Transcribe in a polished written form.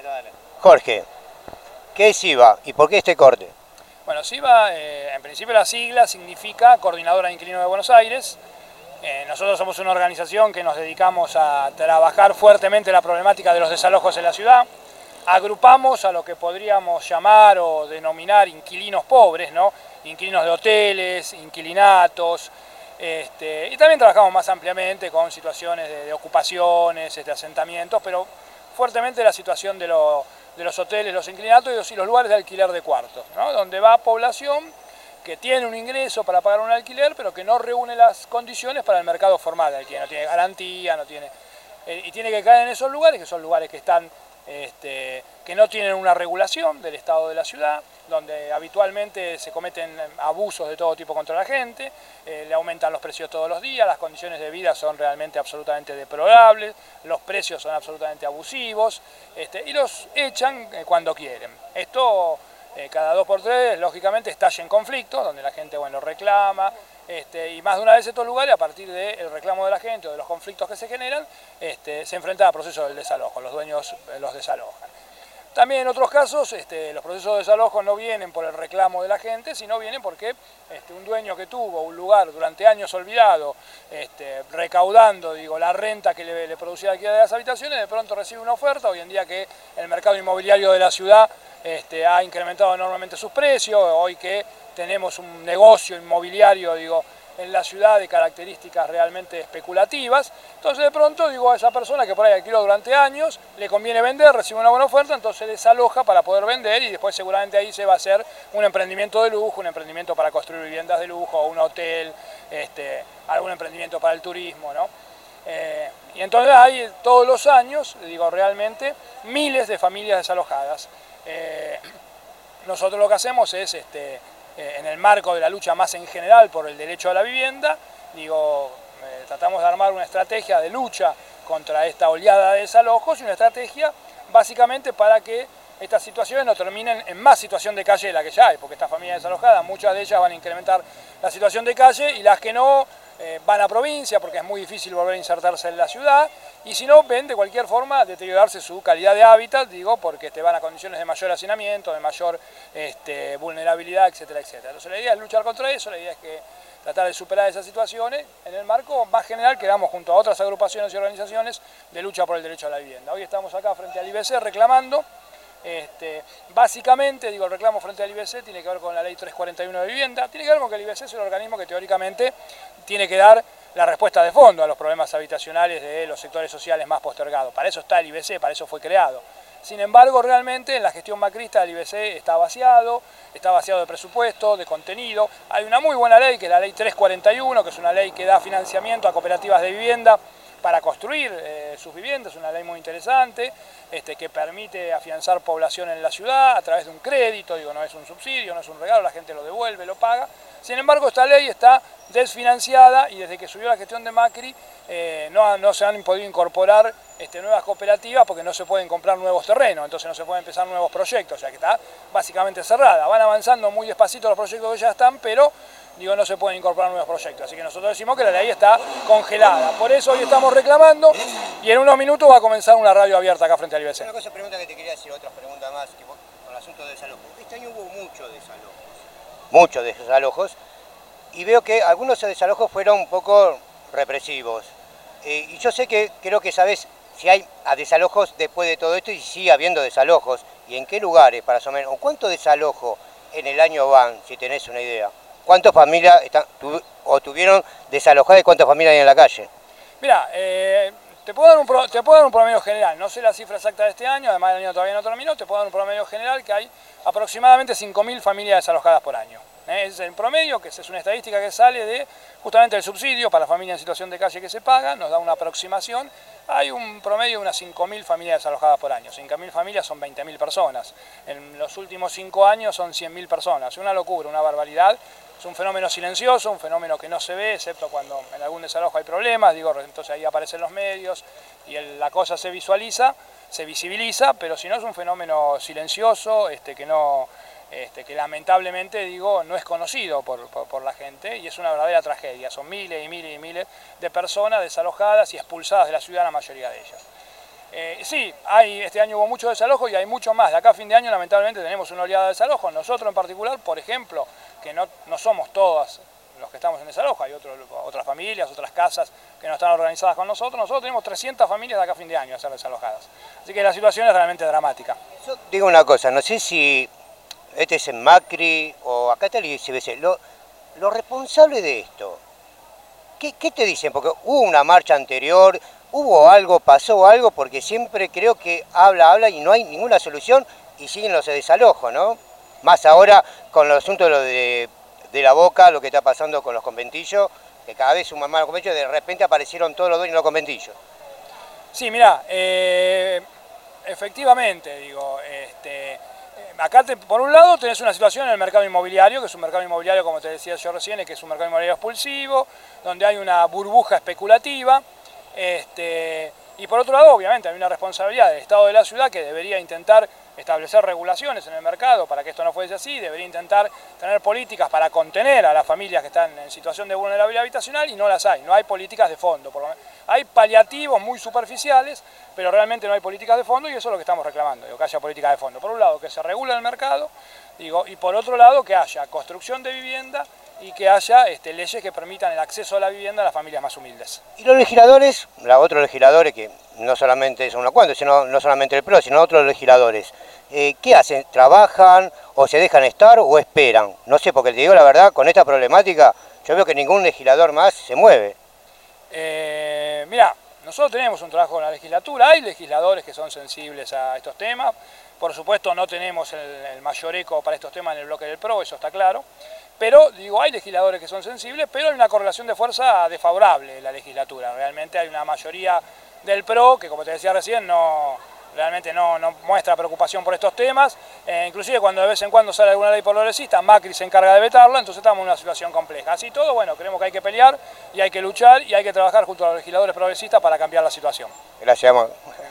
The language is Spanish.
Jorge, ¿qué es SIVA y por qué este corte? Bueno, SIVA, en principio la sigla significa Coordinadora de Inquilinos de Buenos Aires. Nosotros somos una organización que nos dedicamos a trabajar fuertemente la problemática de los desalojos en la ciudad. Agrupamos a lo que podríamos llamar o denominar inquilinos pobres, ¿no? Inquilinos de hoteles, inquilinatos, y también trabajamos más ampliamente con situaciones de ocupaciones, asentamientos, pero fuertemente la situación de los hoteles, los inquilinatos y los lugares de alquiler de cuartos, ¿no? Donde va población que tiene un ingreso para pagar un alquiler, pero que no reúne las condiciones para el mercado formal de alquiler, no tiene garantía, y tiene que caer en esos lugares, que son lugares que están que no tienen una regulación del Estado de la ciudad, donde habitualmente se cometen abusos de todo tipo contra la gente, le aumentan los precios todos los días, las condiciones de vida son realmente absolutamente deplorables, los precios son absolutamente abusivos, y los echan cuando quieren. Esto cada 2 por 3 lógicamente estalla en conflictos, donde la gente reclama, y más de una vez estos lugares, a partir del reclamo de la gente o de los conflictos que se generan, se enfrentan al proceso del desalojo, los dueños los desalojan. También en otros casos los procesos de desalojo no vienen por el reclamo de la gente, sino vienen porque un dueño que tuvo un lugar durante años olvidado, recaudando la renta que le producía la alquiler de las habitaciones, de pronto recibe una oferta. Hoy en día que el mercado inmobiliario de la ciudad ha incrementado enormemente sus precios, hoy que tenemos un negocio inmobiliario en la ciudad de características realmente especulativas, entonces de pronto a esa persona que por ahí alquiló durante años, le conviene vender, recibe una buena oferta, entonces desaloja para poder vender y después seguramente ahí se va a hacer un emprendimiento de lujo, un emprendimiento para construir viviendas de lujo, un hotel, algún emprendimiento para el turismo, ¿no? Y entonces hay todos los años, realmente, miles de familias desalojadas. Nosotros lo que hacemos es, en el marco de la lucha más en general por el derecho a la vivienda, tratamos de armar una estrategia de lucha contra esta oleada de desalojos y una estrategia básicamente para que estas situaciones no terminen en más situación de calle de la que ya hay, porque estas familias desalojadas, muchas de ellas van a incrementar la situación de calle y las que no van a provincia porque es muy difícil volver a insertarse en la ciudad, y si no, ven de cualquier forma deteriorarse su calidad de hábitat, porque van a condiciones de mayor hacinamiento, de mayor vulnerabilidad, etcétera, etcétera. Entonces la idea es luchar contra eso, la idea es que tratar de superar esas situaciones en el marco más general que damos junto a otras agrupaciones y organizaciones de lucha por el derecho a la vivienda. Hoy estamos acá frente al IBC reclamando, básicamente, el reclamo frente al IBC tiene que ver con la ley 341 de vivienda, tiene que ver con que el IBC es el organismo que teóricamente tiene que dar la respuesta de fondo a los problemas habitacionales de los sectores sociales más postergados. Para eso está el IBC, para eso fue creado. Sin embargo, realmente en la gestión macrista el IBC está vaciado de presupuesto, de contenido. Hay una muy buena ley, que es la ley 341, que es una ley que da financiamiento a cooperativas de vivienda para construir sus viviendas, una ley muy interesante, que permite afianzar población en la ciudad a través de un crédito, no es un subsidio, no es un regalo, la gente lo devuelve, lo paga. Sin embargo, esta ley está desfinanciada y desde que subió la gestión de Macri no se han podido incorporar nuevas cooperativas porque no se pueden comprar nuevos terrenos, entonces no se pueden empezar nuevos proyectos, o sea que está básicamente cerrada. Van avanzando muy despacito los proyectos que ya están, pero no se pueden incorporar nuevos proyectos, así que nosotros decimos que la ley está congelada. Por eso hoy estamos reclamando y en unos minutos va a comenzar una radio abierta acá frente al IBC. Una pregunta que te quería decir, otra pregunta más, que con el asunto de desalojo. Este año hubo muchos desalojos, y veo que algunos desalojos fueron un poco represivos. Y yo sé que creo que sabes si hay desalojos después de todo esto y si sigue habiendo desalojos, y en qué lugares, para o menos, o cuántos desalojos en el año van, si tenés una idea. ¿Cuántas familias tuvieron desalojadas y cuántas familias hay en la calle? Mira, te puedo dar un promedio general, no sé la cifra exacta de este año, además el año todavía no terminó, te puedo dar un promedio general que hay aproximadamente 5.000 familias desalojadas por año. Ese es el promedio, que es una estadística que sale de justamente el subsidio para la familia en situación de calle que se paga, nos da una aproximación. Hay un promedio de unas 5.000 familias desalojadas por año. 5.000 familias son 20.000 personas. En los últimos 5 años son 100.000 personas. Una locura, una barbaridad. Es un fenómeno silencioso, un fenómeno que no se ve, excepto cuando en algún desalojo hay problemas. Entonces ahí aparecen los medios y la cosa se visualiza, se visibiliza, pero si no es un fenómeno silencioso, que lamentablemente no es conocido por la gente, y es una verdadera tragedia. Son miles y miles y miles de personas desalojadas y expulsadas de la ciudad, la mayoría de ellas. Sí, este año hubo mucho desalojo y hay mucho más. De acá a fin de año lamentablemente tenemos una oleada de desalojo. Nosotros en particular, por ejemplo, que no somos todas los que estamos en desalojo, hay otras familias, otras casas que no están organizadas con nosotros. Nosotros tenemos 300 familias de acá a fin de año a ser desalojadas. Así que la situación es realmente dramática. Yo digo una cosa, no sé si este es en Macri o acá está el ICBC, los responsables de esto, ¿qué te dicen? Porque hubo una marcha anterior, hubo algo, pasó algo, porque siempre creo que habla y no hay ninguna solución y siguen los desalojos, ¿no? Más ahora con el asunto de la Boca, lo que está pasando con los conventillos, que cada vez suman más los conventillos, de repente aparecieron todos los dueños de los conventillos. Sí, mirá, efectivamente, digo, acá por un lado tenés una situación en el mercado inmobiliario, que es un mercado inmobiliario, como te decía yo recién, que es un mercado inmobiliario expulsivo, donde hay una burbuja especulativa, y por otro lado, obviamente, hay una responsabilidad del Estado de la ciudad que debería intentar establecer regulaciones en el mercado para que esto no fuese así, debería intentar tener políticas para contener a las familias que están en situación de vulnerabilidad habitacional y no las hay, no hay políticas de fondo. Hay paliativos muy superficiales, pero realmente no hay políticas de fondo y eso es lo que estamos reclamando, digo, que haya políticas de fondo. Por un lado, que se regule el mercado, digo, y por otro lado, que haya construcción de vivienda y que haya leyes que permitan el acceso a la vivienda a las familias más humildes. Y los legisladores, otros legisladores que no solamente son unos cuantos, sino no solamente el PRO, sino otros legisladores, ¿qué hacen? ¿Trabajan o se dejan estar o esperan? No sé, porque te digo la verdad, con esta problemática yo veo que ningún legislador más se mueve. Mirá, nosotros tenemos un trabajo en la legislatura, hay legisladores que son sensibles a estos temas, por supuesto no tenemos el mayor eco para estos temas en el bloque del PRO, eso está claro, pero digo, hay legisladores que son sensibles, pero hay una correlación de fuerza desfavorable en la legislatura, realmente hay una mayoría del PRO que, como te decía recién, realmente no muestra preocupación por estos temas, inclusive cuando de vez en cuando sale alguna ley progresista, Macri se encarga de vetarla, entonces estamos en una situación compleja. Así todo, bueno, creemos que hay que pelear y hay que luchar y hay que trabajar junto a los legisladores progresistas para cambiar la situación. Gracias.